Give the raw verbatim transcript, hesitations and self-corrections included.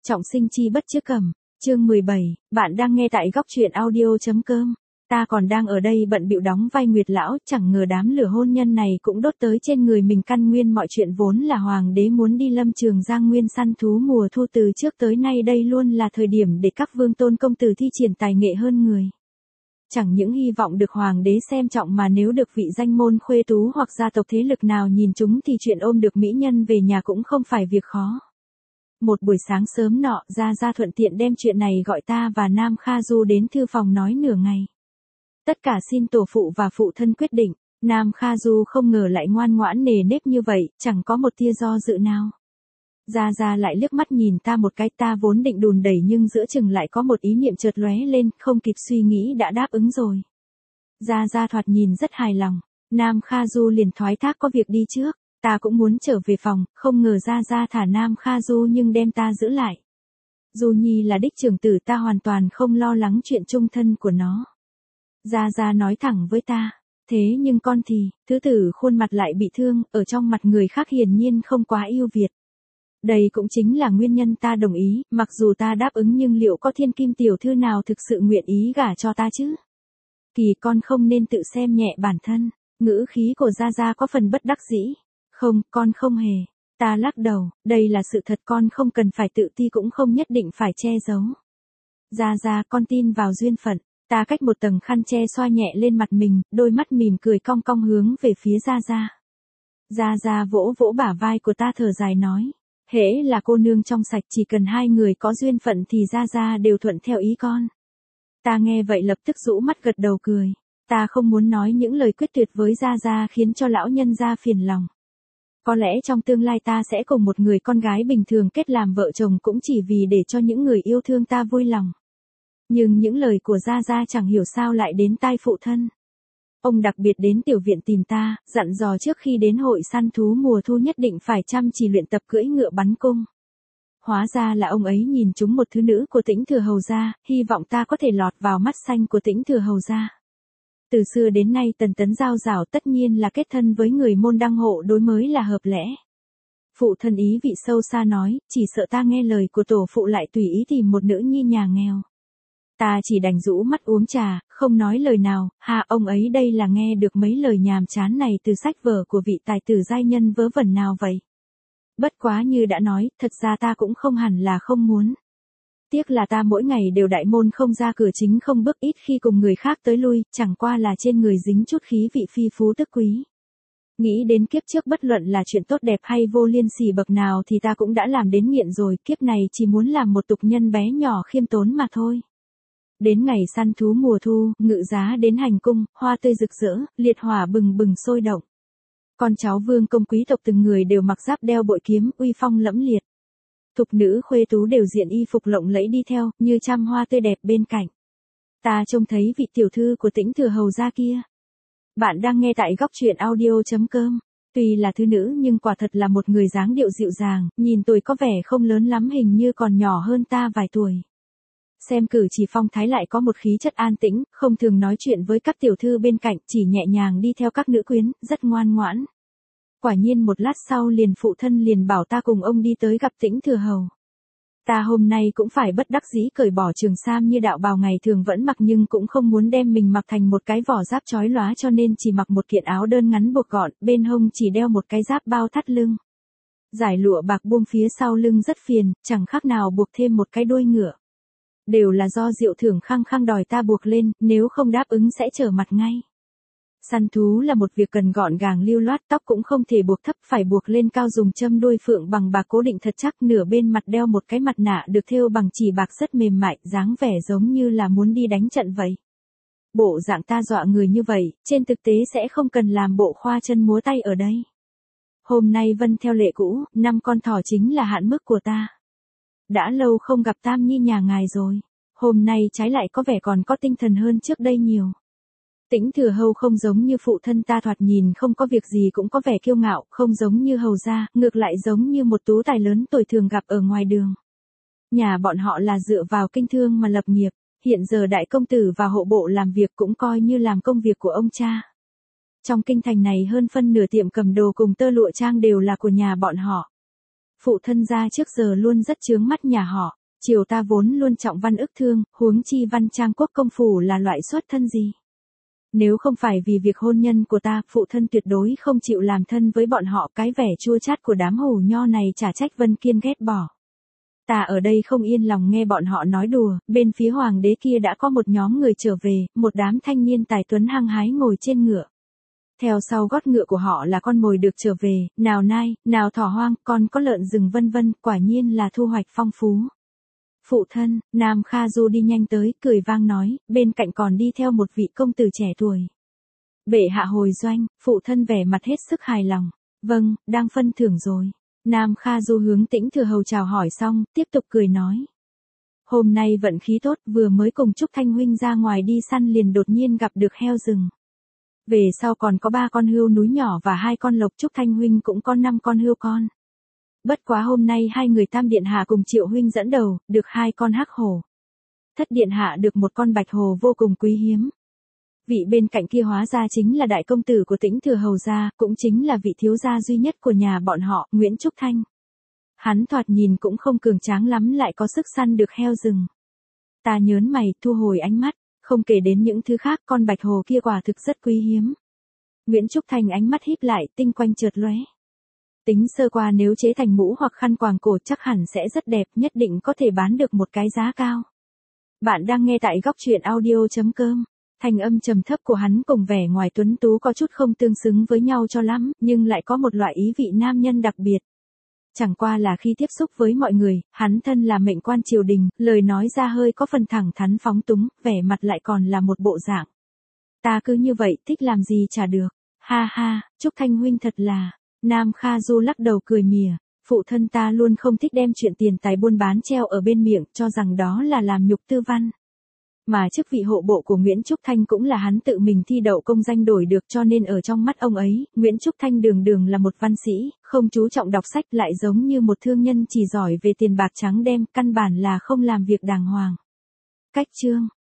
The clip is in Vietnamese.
Trọng sinh chi bất chứa cầm, chương mười bảy, bạn đang nghe tại góc truyện audio.com. Ta còn đang ở đây bận bịu đóng vai Nguyệt lão, chẳng ngờ đám lửa hôn nhân này cũng đốt tới trên người mình. Căn nguyên mọi chuyện vốn là hoàng đế muốn đi Lâm Trường Giang Nguyên săn thú mùa thu, từ trước tới nay đây luôn là thời điểm để các vương tôn công tử thi triển tài nghệ hơn người. Chẳng những hy vọng được hoàng đế xem trọng mà nếu được vị danh môn khuê tú hoặc gia tộc thế lực nào nhìn chúng thì chuyện ôm được mỹ nhân về nhà cũng không phải việc khó. Một buổi sáng sớm nọ, Gia Gia thuận tiện đem chuyện này gọi ta và Nam Kha Du đến thư phòng nói nửa ngày. Tất cả xin tổ phụ và phụ thân quyết định. Nam Kha Du không ngờ lại ngoan ngoãn nề nếp như vậy, chẳng có một tia do dự nào. Gia Gia lại liếc mắt nhìn ta một cái, ta vốn định đùn đẩy nhưng giữa chừng lại có một ý niệm chợt lóe lên, không kịp suy nghĩ đã đáp ứng rồi. Gia Gia thoạt nhìn rất hài lòng. Nam Kha Du liền thoái thác có việc đi trước. Ta cũng muốn trở về phòng, không ngờ Gia Gia thả Nam Kha Du nhưng đem ta giữ lại. Du Nhi là đích trưởng tử, ta hoàn toàn không lo lắng chuyện chung thân của nó. Gia Gia nói thẳng với ta, thế nhưng con thì, thứ tử khuôn mặt lại bị thương, ở trong mặt người khác hiển nhiên không quá yêu Việt. Đây cũng chính là nguyên nhân ta đồng ý, mặc dù ta đáp ứng nhưng liệu có thiên kim tiểu thư nào thực sự nguyện ý gả cho ta chứ? Kỳ con không nên tự xem nhẹ bản thân. Ngữ khí của Gia Gia có phần bất đắc dĩ. Không, con không hề. Ta lắc đầu, đây là sự thật, con không cần phải tự ti cũng không nhất định phải che giấu. Gia Gia, con tin vào duyên phận. Ta cách một tầng khăn che xoa nhẹ lên mặt mình, đôi mắt mỉm cười cong cong hướng về phía Gia Gia. Gia Gia vỗ vỗ bả vai của ta thở dài nói, hễ là cô nương trong sạch, chỉ cần hai người có duyên phận thì Gia Gia đều thuận theo ý con. Ta nghe vậy lập tức rũ mắt gật đầu cười. Ta không muốn nói những lời quyết tuyệt với Gia Gia khiến cho lão nhân gia phiền lòng. Có lẽ trong tương lai ta sẽ cùng một người con gái bình thường kết làm vợ chồng cũng chỉ vì để cho những người yêu thương ta vui lòng. Nhưng những lời của Gia Gia chẳng hiểu sao lại đến tai phụ thân. Ông đặc biệt đến tiểu viện tìm ta, dặn dò trước khi đến hội săn thú mùa thu nhất định phải chăm chỉ luyện tập cưỡi ngựa bắn cung. Hóa ra là ông ấy nhìn trúng một thứ nữ của Tĩnh Thừa Hầu gia, hy vọng ta có thể lọt vào mắt xanh của Tĩnh Thừa Hầu gia. Từ xưa đến nay Tần Tấn giao rảo tất nhiên là kết thân với người môn đăng hộ đối mới là hợp lẽ. Phụ thân ý vị sâu xa nói, chỉ sợ ta nghe lời của tổ phụ lại tùy ý tìm một nữ nhi nhà nghèo. Ta chỉ đành rũ mắt uống trà, không nói lời nào. Hà, ông ấy đây là nghe được mấy lời nhàm chán này từ sách vở của vị tài tử giai nhân vớ vẩn nào vậy? Bất quá như đã nói, thật ra ta cũng không hẳn là không muốn. Tiếc là ta mỗi ngày đều đại môn không ra cửa chính không bước, ít khi cùng người khác tới lui, chẳng qua là trên người dính chút khí vị phi phú tức quý. Nghĩ đến kiếp trước bất luận là chuyện tốt đẹp hay vô liên sỉ bậc nào thì ta cũng đã làm đến nghiện rồi, kiếp này chỉ muốn làm một tục nhân bé nhỏ khiêm tốn mà thôi. Đến ngày săn thú mùa thu, ngự giá đến hành cung, hoa tươi rực rỡ, liệt hỏa bừng bừng sôi động. Con cháu vương công quý tộc từng người đều mặc giáp đeo bội kiếm, uy phong lẫm liệt. Thục nữ khuê tú đều diện y phục lộng lẫy đi theo, như trăm hoa tươi đẹp bên cạnh. Ta trông thấy vị tiểu thư của Tĩnh Thừa Hầu gia kia. Bạn đang nghe tại góc truyện audio.com. Tuy là thư nữ nhưng quả thật là một người dáng điệu dịu dàng, nhìn tuổi có vẻ không lớn lắm, hình như còn nhỏ hơn ta vài tuổi. Xem cử chỉ phong thái lại có một khí chất an tĩnh, không thường nói chuyện với các tiểu thư bên cạnh, chỉ nhẹ nhàng đi theo các nữ quyến, rất ngoan ngoãn. Quả nhiên một lát sau liền phụ thân liền bảo ta cùng ông đi tới gặp Tĩnh Thừa Hầu. Ta hôm nay cũng phải bất đắc dĩ cởi bỏ trường sam như đạo bào ngày thường vẫn mặc, nhưng cũng không muốn đem mình mặc thành một cái vỏ giáp chói lóa, cho nên chỉ mặc một kiện áo đơn ngắn buộc gọn, bên hông chỉ đeo một cái giáp bao thắt lưng. Dải lụa bạc buông phía sau lưng rất phiền, chẳng khác nào buộc thêm một cái đuôi ngựa. Đều là do Diệu Thưởng khăng khăng đòi ta buộc lên, nếu không đáp ứng sẽ trở mặt ngay. Săn thú là một việc cần gọn gàng lưu loát, tóc cũng không thể buộc thấp, phải buộc lên cao, dùng châm đuôi phượng bằng bạc cố định thật chắc, nửa bên mặt đeo một cái mặt nạ được thêu bằng chỉ bạc rất mềm mại, dáng vẻ giống như là muốn đi đánh trận vậy. Bộ dạng ta dọa người như vậy, trên thực tế sẽ không cần làm bộ khoa chân múa tay ở đây. Hôm nay vân theo lệ cũ, năm con thỏ chính là hạn mức của ta. Đã lâu không gặp Tam Nhi nhà ngài rồi, hôm nay trái lại có vẻ còn có tinh thần hơn trước đây nhiều. Tĩnh Thừa Hầu không giống như phụ thân ta, thoạt nhìn không có việc gì cũng có vẻ kiêu ngạo, không giống như hầu gia, ngược lại giống như một tú tài lớn tuổi thường gặp ở ngoài đường. Nhà bọn họ là dựa vào kinh thương mà lập nghiệp, hiện giờ đại công tử và hộ bộ làm việc cũng coi như làm công việc của ông cha. Trong kinh thành này hơn phân nửa tiệm cầm đồ cùng tơ lụa trang đều là của nhà bọn họ. Phụ thân gia trước giờ luôn rất chướng mắt nhà họ, triều ta vốn luôn trọng văn ức thương, huống chi văn trang quốc công phủ là loại xuất thân gì. Nếu không phải vì việc hôn nhân của ta, phụ thân tuyệt đối không chịu làm thân với bọn họ. Cái vẻ chua chát của đám hổ nho này chả trách Vân Kiên ghét bỏ. Ta ở đây không yên lòng nghe bọn họ nói đùa, bên phía hoàng đế kia đã có một nhóm người trở về, một đám thanh niên tài tuấn hăng hái ngồi trên ngựa. Theo sau gót ngựa của họ là con mồi được trở về, nào nai, nào thỏ hoang, còn có lợn rừng vân vân, quả nhiên là thu hoạch phong phú. Phụ thân, Nam Kha Du đi nhanh tới, cười vang nói, bên cạnh còn đi theo một vị công tử trẻ tuổi. Bệ hạ hồi doanh, phụ thân vẻ mặt hết sức hài lòng. Vâng, đang phân thưởng rồi. Nam Kha Du hướng Tĩnh Thừa Hầu chào hỏi xong, tiếp tục cười nói. Hôm nay vận khí tốt, vừa mới cùng Trúc Thanh huynh ra ngoài đi săn liền đột nhiên gặp được heo rừng. Về sau còn có ba con hươu núi nhỏ và hai con lộc, Trúc Thanh huynh cũng có năm con hươu con. Bất quá hôm nay hai người Tam điện hạ cùng Triệu huynh dẫn đầu, được hai con hắc hổ. Thất điện hạ được một con bạch hổ vô cùng quý hiếm. Vị bên cạnh kia hóa ra chính là đại công tử của Tĩnh Thừa Hầu gia, cũng chính là vị thiếu gia duy nhất của nhà bọn họ, Nguyễn Trúc Thanh. Hắn thoạt nhìn cũng không cường tráng lắm, lại có sức săn được heo rừng. Ta nhớn mày, thu hồi ánh mắt, không kể đến những thứ khác, con bạch hổ kia quả thực rất quý hiếm. Nguyễn Trúc Thanh ánh mắt híp lại, tinh quanh chợt lóe. Tính sơ qua nếu chế thành mũ hoặc khăn quàng cổ chắc hẳn sẽ rất đẹp, nhất định có thể bán được một cái giá cao. Bạn đang nghe tại góc truyện audio chấm com. Thanh âm trầm thấp của hắn cùng vẻ ngoài tuấn tú có chút không tương xứng với nhau cho lắm, nhưng lại có một loại ý vị nam nhân đặc biệt. Chẳng qua là khi tiếp xúc với mọi người, hắn thân là mệnh quan triều đình, lời nói ra hơi có phần thẳng thắn phóng túng, vẻ mặt lại còn là một bộ dạng. Ta cứ như vậy, thích làm gì chả được. Ha ha, Trúc Thanh huynh thật là. Nam Kha Du lắc đầu cười mỉa. Phụ thân ta luôn không thích đem chuyện tiền tài buôn bán treo ở bên miệng, cho rằng đó là làm nhục tư văn. Mà chức vị hộ bộ của Nguyễn Trúc Thanh cũng là hắn tự mình thi đậu công danh đổi được, cho nên ở trong mắt ông ấy, Nguyễn Trúc Thanh đường đường là một văn sĩ, không chú trọng đọc sách, lại giống như một thương nhân chỉ giỏi về tiền bạc trắng đen, căn bản là không làm việc đàng hoàng. Cách chương